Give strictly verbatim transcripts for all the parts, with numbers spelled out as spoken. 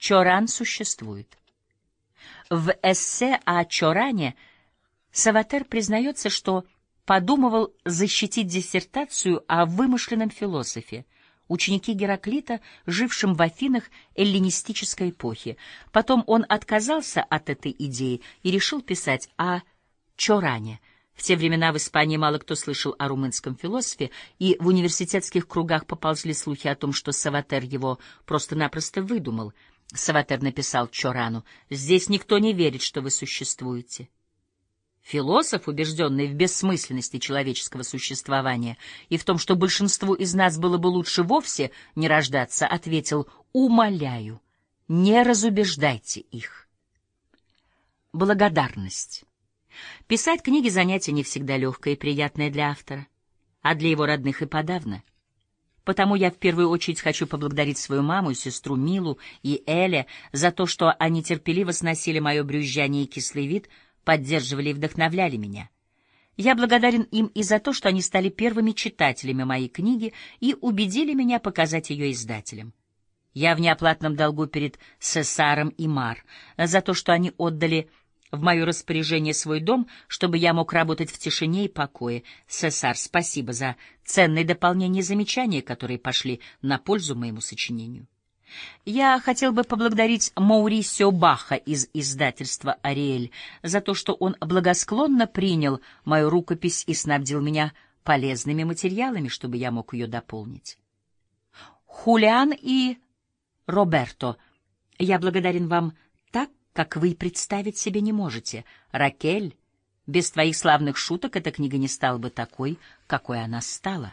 Чоран существует. В эссе о Чоране Саватер признается, что подумывал защитить диссертацию о вымышленном философе, ученике Гераклита, жившем в Афинах эллинистической эпохи. Потом он отказался от этой идеи и решил писать о Чоране. В те времена в Испании мало кто слышал о румынском философе, и в университетских кругах поползли слухи о том, что Саватер его просто-напросто выдумал. Саватер написал Чорану: «Здесь никто не верит, что вы существуете». Философ, убежденный в бессмысленности человеческого существования и в том, что большинству из нас было бы лучше вовсе не рождаться, ответил: «Умоляю, не разубеждайте их». Благодарность. Писать книги — занятие не всегда легкое и приятное для автора, а для его родных и подавно. Потому я в первую очередь хочу поблагодарить свою маму и сестру Милу и Эля за то, что они терпеливо сносили мое брюзжание и кислый вид, поддерживали и вдохновляли меня. Я благодарен им и за то, что они стали первыми читателями моей книги и убедили меня показать ее издателям. Я в неоплатном долгу перед Сесаром и Мар за то, что они отдали в мое распоряжение свой дом, чтобы я мог работать в тишине и покое. Сесар, спасибо за ценные дополнения и замечания, которые пошли на пользу моему сочинению. Я хотел бы поблагодарить Маурисио Баха из издательства «Ариэль» за то, что он благосклонно принял мою рукопись и снабдил меня полезными материалами, чтобы я мог ее дополнить. Хулиан и Роберто, я благодарен вам так, как вы и представить себе не можете. Ракель, без твоих славных шуток эта книга не стала бы такой, какой она стала.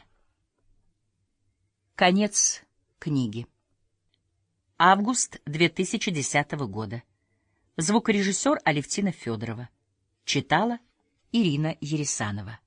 Конец книги. Август две тысячи десятого года. Звукорежиссер Алевтина Федорова. Читала Ирина Ересанова.